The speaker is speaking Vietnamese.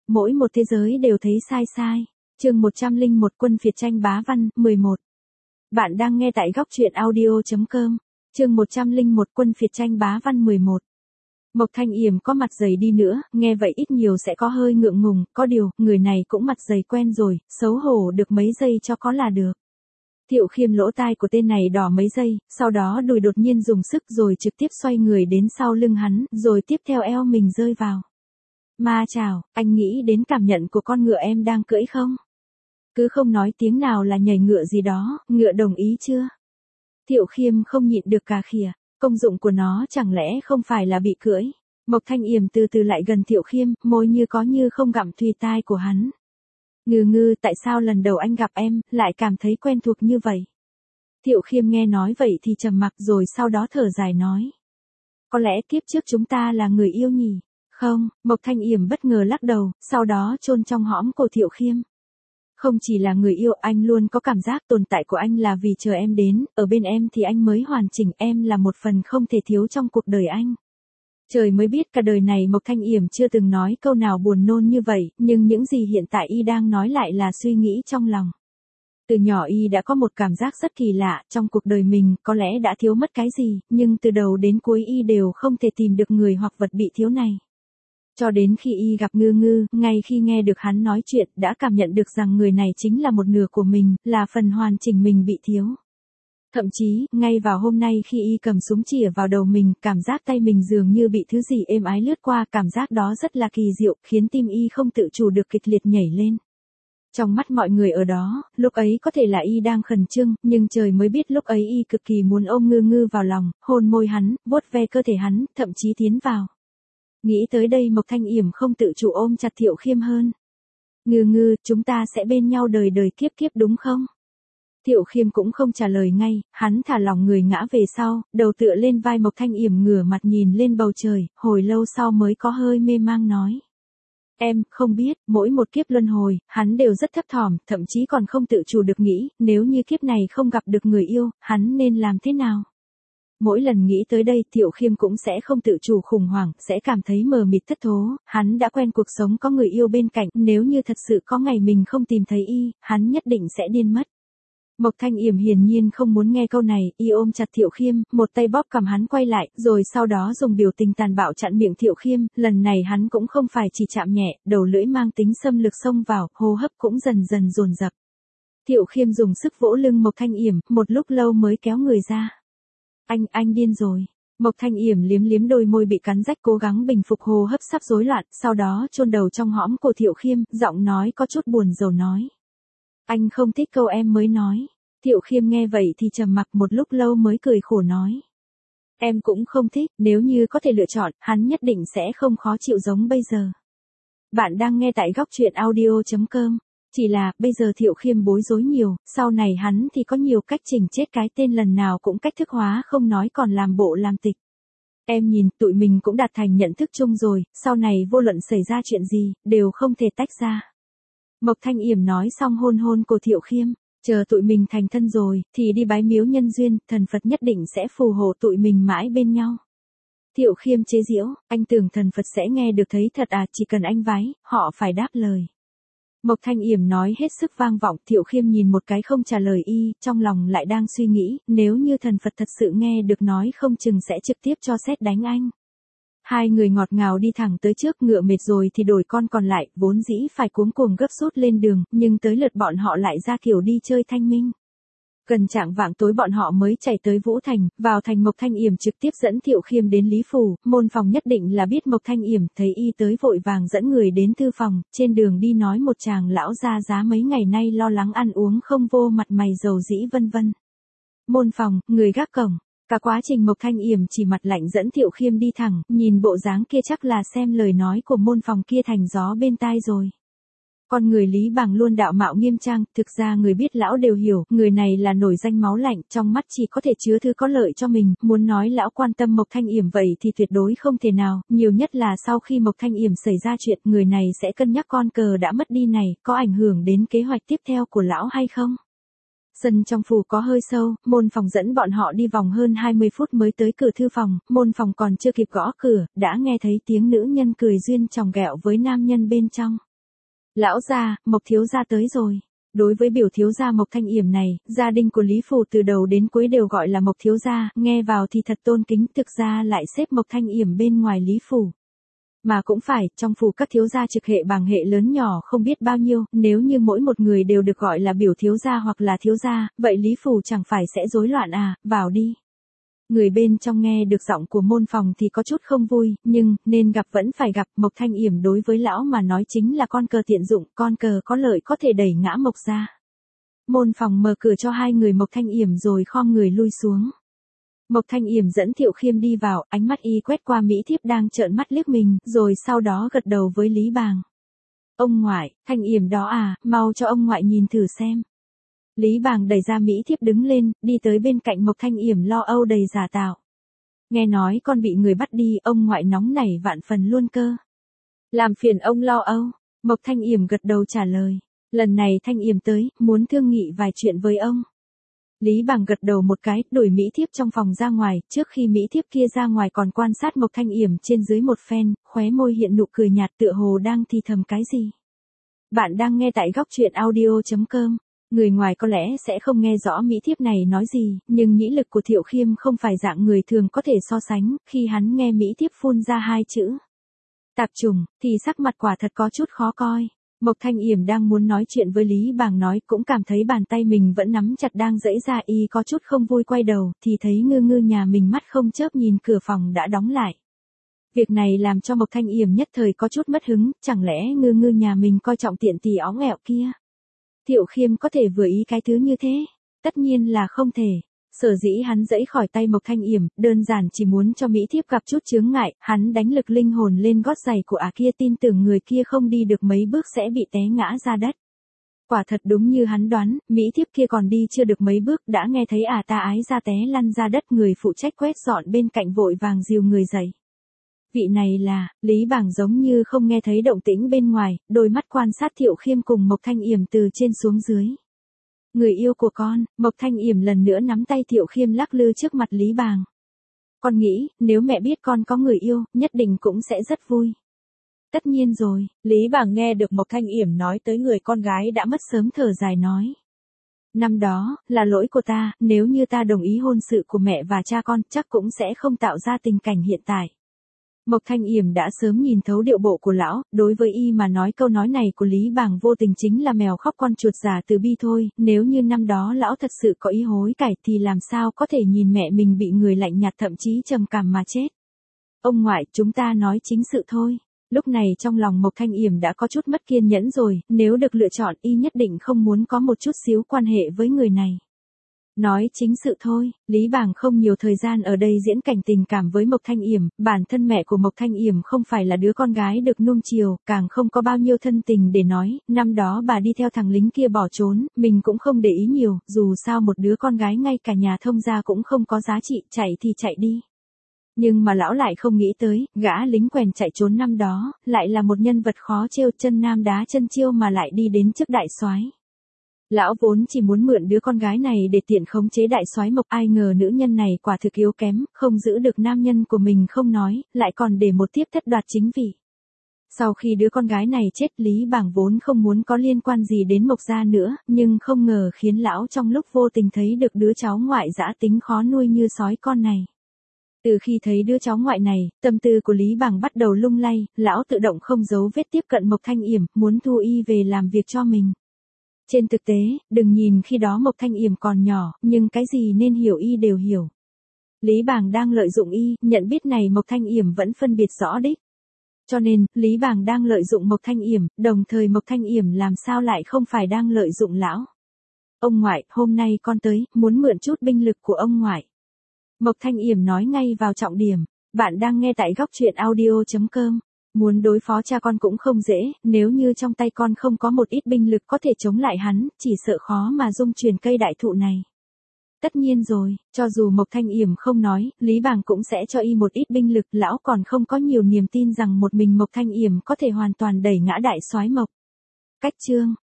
mỗi một thế giới đều thấy sai sai. Chương 101 Quân phiệt tranh bá văn, 11. Bạn đang nghe tại góc truyện audio.com. Chương 101 Quân phiệt tranh bá văn 11. Mộc Thanh Yểm có mặt dày đi nữa, nghe vậy ít nhiều sẽ có hơi ngượng ngùng, có điều, người này cũng mặt dày quen rồi, xấu hổ được mấy giây cho có là được. Thiệu Khiêm lỗ tai của tên này đỏ mấy giây, sau đó đùi đột nhiên dùng sức rồi trực tiếp xoay người đến sau lưng hắn, rồi tiếp theo eo mình rơi vào. Ma chào, anh nghĩ đến cảm nhận của con ngựa em đang cưỡi không? Cứ không nói tiếng nào là nhảy ngựa gì đó, ngựa đồng ý chưa? Thiệu Khiêm không nhịn được cà khịa, công dụng của nó chẳng lẽ không phải là bị cưỡi? Mộc Thanh Yểm từ từ lại gần Thiệu Khiêm, môi như có như không gặm thùy tai của hắn. Ngư, tại sao lần đầu anh gặp em, lại cảm thấy quen thuộc như vậy? Thiệu Khiêm nghe nói vậy thì trầm mặc rồi sau đó thở dài nói. Có lẽ kiếp trước chúng ta là người yêu nhỉ? Không, Mộc Thanh Yểm bất ngờ lắc đầu, sau đó chôn trong hõm cổ Thiệu Khiêm. Không chỉ là người yêu, anh luôn có cảm giác tồn tại của anh là vì chờ em đến, ở bên em thì anh mới hoàn chỉnh, em là một phần không thể thiếu trong cuộc đời anh. Trời mới biết cả đời này Mộc Thanh Yểm chưa từng nói câu nào buồn nôn như vậy, nhưng những gì hiện tại y đang nói lại là suy nghĩ trong lòng. Từ nhỏ y đã có một cảm giác rất kỳ lạ, trong cuộc đời mình có lẽ đã thiếu mất cái gì, nhưng từ đầu đến cuối y đều không thể tìm được người hoặc vật bị thiếu này. Cho đến khi y gặp Ngư, ngay khi nghe được hắn nói chuyện đã cảm nhận được rằng người này chính là một nửa của mình, là phần hoàn chỉnh mình bị thiếu. Thậm chí, ngay vào hôm nay khi y cầm súng chĩa vào đầu mình, cảm giác tay mình dường như bị thứ gì êm ái lướt qua, cảm giác đó rất là kỳ diệu, khiến tim y không tự chủ được kịch liệt nhảy lên. Trong mắt mọi người ở đó, lúc ấy có thể là y đang khẩn trương, nhưng trời mới biết lúc ấy y cực kỳ muốn ôm Ngư vào lòng, hôn môi hắn, vuốt ve cơ thể hắn, thậm chí tiến vào. Nghĩ tới đây Mộc Thanh Yểm không tự chủ ôm chặt Thiệu Khiêm hơn. Ngư, chúng ta sẽ bên nhau đời đời kiếp kiếp đúng không? Thiệu Khiêm cũng không trả lời ngay, hắn thả lỏng người ngã về sau, đầu tựa lên vai Mộc Thanh Yểm ngửa mặt nhìn lên bầu trời, hồi lâu sau mới có hơi mê mang nói. Em, không biết, mỗi một kiếp luân hồi, hắn đều rất thấp thỏm, thậm chí còn không tự chủ được nghĩ, nếu như kiếp này không gặp được người yêu, hắn nên làm thế nào? Mỗi lần nghĩ tới đây Thiệu Khiêm cũng sẽ không tự chủ khủng hoảng, sẽ cảm thấy mờ mịt thất thố, hắn đã quen cuộc sống có người yêu bên cạnh, nếu như thật sự có ngày mình không tìm thấy y, hắn nhất định sẽ điên mất. Mộc Thanh Yểm hiển nhiên không muốn nghe câu này, y ôm chặt Thiệu Khiêm, một tay bóp cầm hắn quay lại, rồi sau đó dùng biểu tình tàn bạo chặn miệng Thiệu Khiêm, lần này hắn cũng không phải chỉ chạm nhẹ, đầu lưỡi mang tính xâm lược xông vào, hô hấp cũng dần dần dồn dập. Thiệu Khiêm dùng sức vỗ lưng Mộc Thanh Yểm, một lúc lâu mới kéo người ra. Anh điên rồi. Mộc Thanh Yểm liếm đôi môi bị cắn rách cố gắng bình phục hô hấp sắp rối loạn, sau đó chôn đầu trong hõm cổ Thiệu Khiêm, giọng nói có chút buồn rầu nói. Anh không thích câu em mới nói. Thiệu Khiêm nghe vậy thì trầm mặc một lúc lâu mới cười khổ nói. Em cũng không thích, nếu như có thể lựa chọn, hắn nhất định sẽ không khó chịu giống bây giờ. Bạn đang nghe tại góc truyện audio.com. Chỉ là, bây giờ Thiệu Khiêm bối rối nhiều, sau này hắn thì có nhiều cách chỉnh chết cái tên lần nào cũng cách thức hóa không nói còn làm bộ làm tịch. Em nhìn, tụi mình cũng đạt thành nhận thức chung rồi, sau này vô luận xảy ra chuyện gì, đều không thể tách ra. Mộc Thanh Yểm nói xong hôn cổ Thiệu Khiêm, chờ tụi mình thành thân rồi, thì đi bái miếu nhân duyên, thần Phật nhất định sẽ phù hộ tụi mình mãi bên nhau. Thiệu Khiêm chế giễu, anh tưởng thần Phật sẽ nghe được thấy thật à, chỉ cần anh vái, họ phải đáp lời. Mộc Thanh Yểm nói hết sức vang vọng, Thiệu Khiêm nhìn một cái không trả lời y, trong lòng lại đang suy nghĩ, nếu như thần Phật thật sự nghe được nói không chừng sẽ trực tiếp cho sét đánh anh. Hai người ngọt ngào đi thẳng tới trước, ngựa mệt rồi thì đổi con còn lại, vốn dĩ phải cuống cuồng gấp rút lên đường, nhưng tới lượt bọn họ lại ra kiểu đi chơi thanh minh. Gần chạng vạng tối bọn họ mới chạy tới Vũ Thành, vào thành Mộc Thanh Yểm trực tiếp dẫn Thiệu Khiêm đến Lý Phủ, môn phòng nhất định là biết Mộc Thanh Yểm, thấy y tới vội vàng dẫn người đến thư phòng, trên đường đi nói một chàng lão gia giá mấy ngày nay lo lắng ăn uống không vô mặt mày dầu dĩ vân vân. Môn phòng, người gác cổng, cả quá trình Mộc Thanh Yểm chỉ mặt lạnh dẫn Thiệu Khiêm đi thẳng, nhìn bộ dáng kia chắc là xem lời nói của môn phòng kia thành gió bên tai rồi. Con người Lý Bàng luôn đạo mạo nghiêm trang, thực ra người biết lão đều hiểu, người này là nổi danh máu lạnh, trong mắt chỉ có thể chứa thứ có lợi cho mình, muốn nói lão quan tâm Mộc Thanh Yểm vậy thì tuyệt đối không thể nào, nhiều nhất là sau khi Mộc Thanh Yểm xảy ra chuyện, người này sẽ cân nhắc con cờ đã mất đi này, có ảnh hưởng đến kế hoạch tiếp theo của lão hay không. Sân trong phủ có hơi sâu, môn phòng dẫn bọn họ đi vòng hơn 20 phút mới tới cửa thư phòng, môn phòng còn chưa kịp gõ cửa, đã nghe thấy tiếng nữ nhân cười duyên chòng ghẹo với nam nhân bên trong. Lão gia, Mộc thiếu gia tới rồi. Đối với biểu thiếu gia Mộc Thanh Yểm này, gia đình của Lý Phủ từ đầu đến cuối đều gọi là Mộc thiếu gia, nghe vào thì thật tôn kính, thực ra lại xếp Mộc Thanh Yểm bên ngoài Lý Phủ. Mà cũng phải, trong phủ các thiếu gia trực hệ bàng hệ lớn nhỏ không biết bao nhiêu, nếu như mỗi một người đều được gọi là biểu thiếu gia hoặc là thiếu gia, vậy Lý Phủ chẳng phải sẽ rối loạn à, vào đi. Người bên trong nghe được giọng của môn phòng thì có chút không vui, nhưng, nên gặp vẫn phải gặp, Mộc Thanh Yểm đối với lão mà nói chính là con cờ tiện dụng, con cờ có lợi có thể đẩy ngã Mộc ra. Môn phòng mở cửa cho hai người Mộc Thanh Yểm rồi khom người lui xuống. Mộc Thanh Yểm dẫn Thiệu Khiêm đi vào, ánh mắt y quét qua Mỹ thiếp đang trợn mắt liếc mình, rồi sau đó gật đầu với Lý Bàng. Ông ngoại, Thanh Yểm đó à, mau cho ông ngoại nhìn thử xem. Lý Bàng đẩy ra Mỹ thiếp đứng lên, đi tới bên cạnh Mộc Thanh Yểm lo âu đầy giả tạo. Nghe nói con bị người bắt đi, ông ngoại nóng nảy vạn phần luôn cơ. Làm phiền ông lo âu. Mộc Thanh Yểm gật đầu trả lời. Lần này Thanh Yểm tới, muốn thương nghị vài chuyện với ông. Lý Bàng gật đầu một cái, đuổi Mỹ thiếp trong phòng ra ngoài, trước khi Mỹ thiếp kia ra ngoài còn quan sát Mộc Thanh Yểm trên dưới một phen, khóe môi hiện nụ cười nhạt tựa hồ đang thì thầm cái gì. Bạn đang nghe tại góc truyện audio.com. Người ngoài có lẽ sẽ không nghe rõ Mỹ thiếp này nói gì, nhưng nhĩ lực của Thiệu Khiêm không phải dạng người thường có thể so sánh, khi hắn nghe Mỹ thiếp phun ra hai chữ tạp chủng, thì sắc mặt quả thật có chút khó coi. Mộc Thanh Yểm đang muốn nói chuyện với Lý Bàng nói cũng cảm thấy bàn tay mình vẫn nắm chặt đang giãy ra, y có chút không vui quay đầu, thì thấy Ngư Ngư nhà mình mắt không chớp nhìn cửa phòng đã đóng lại. Việc này làm cho Mộc Thanh Yểm nhất thời có chút mất hứng, chẳng lẽ Ngư Ngư nhà mình coi trọng tiện tỷ óng ẹo kia. Thiệu Khiêm có thể vừa ý cái thứ như thế? Tất nhiên là không thể. Sở dĩ hắn giãy khỏi tay Mộc Thanh Yểm, đơn giản chỉ muốn cho Mỹ thiếp gặp chút chướng ngại, hắn đánh lực linh hồn lên gót giày của kia, tin tưởng người kia không đi được mấy bước sẽ bị té ngã ra đất. Quả thật đúng như hắn đoán, Mỹ thiếp kia còn đi chưa được mấy bước đã nghe thấy ta ái ra té lăn ra đất, người phụ trách quét dọn bên cạnh vội vàng dìu người dậy. Vị này là, Lý Bàng giống như không nghe thấy động tĩnh bên ngoài, đôi mắt quan sát Thiệu Khiêm cùng Mộc Thanh Yểm từ trên xuống dưới. Người yêu của con, Mộc Thanh Yểm lần nữa nắm tay Thiệu Khiêm lắc lư trước mặt Lý Bàng. Con nghĩ, nếu mẹ biết con có người yêu, nhất định cũng sẽ rất vui. Tất nhiên rồi, Lý Bàng nghe được Mộc Thanh Yểm nói tới người con gái đã mất sớm thở dài nói. Năm đó, là lỗi của ta, nếu như ta đồng ý hôn sự của mẹ và cha con, chắc cũng sẽ không tạo ra tình cảnh hiện tại. Mộc Thanh Yểm đã sớm nhìn thấu điệu bộ của lão, đối với y mà nói câu nói này của Lý Bàng vô tình chính là mèo khóc con chuột giả từ bi thôi, nếu như năm đó lão thật sự có ý hối cải thì làm sao có thể nhìn mẹ mình bị người lạnh nhạt thậm chí trầm cảm mà chết. Ông ngoại, chúng ta nói chính sự thôi. Lúc này trong lòng Mộc Thanh Yểm đã có chút mất kiên nhẫn rồi, nếu được lựa chọn y nhất định không muốn có một chút xíu quan hệ với người này. Nói chính sự thôi, Lý Bàng không nhiều thời gian ở đây diễn cảnh tình cảm với Mộc Thanh Yểm, bản thân mẹ của Mộc Thanh Yểm không phải là đứa con gái được nuông chiều, càng không có bao nhiêu thân tình để nói, năm đó bà đi theo thằng lính kia bỏ trốn, mình cũng không để ý nhiều, dù sao một đứa con gái ngay cả nhà thông gia cũng không có giá trị, chạy thì chạy đi. Nhưng mà lão lại không nghĩ tới, gã lính quèn chạy trốn năm đó, lại là một nhân vật khó trêu, chân nam đá chân chiêu mà lại đi đến trước đại soái. Lão vốn chỉ muốn mượn đứa con gái này để tiện khống chế đại soái Mộc, ai ngờ nữ nhân này quả thực yếu kém, không giữ được nam nhân của mình không nói, lại còn để một tiếp thất đoạt chính vị. Sau khi đứa con gái này chết, Lý Bàng vốn không muốn có liên quan gì đến Mộc gia nữa, nhưng không ngờ khiến lão trong lúc vô tình thấy được đứa cháu ngoại dã tính khó nuôi như sói con này. Từ khi thấy đứa cháu ngoại này, tâm tư của Lý Bàng bắt đầu lung lay, lão tự động không giấu vết tiếp cận Mộc Thanh Yểm, muốn thu y về làm việc cho mình. Trên thực tế, đừng nhìn khi đó Mộc Thanh Yểm còn nhỏ, nhưng cái gì nên hiểu y đều hiểu. Lý Bàng đang lợi dụng y, nhận biết này Mộc Thanh Yểm vẫn phân biệt rõ đích. Cho nên, Lý Bàng đang lợi dụng Mộc Thanh Yểm, đồng thời Mộc Thanh Yểm làm sao lại không phải đang lợi dụng lão. Ông ngoại, hôm nay con tới, muốn mượn chút binh lực của ông ngoại. Mộc Thanh Yểm nói ngay vào trọng điểm. Bạn đang nghe tại góc truyện audio.com. Muốn đối phó cha con cũng không dễ, nếu như trong tay con không có một ít binh lực có thể chống lại hắn, chỉ sợ khó mà dung chuyển cây đại thụ này. Tất nhiên rồi, cho dù Mộc Thanh Yểm không nói, Lý Bàng cũng sẽ cho y một ít binh lực, lão còn không có nhiều niềm tin rằng một mình Mộc Thanh Yểm có thể hoàn toàn đẩy ngã đại soái Mộc. Cách chương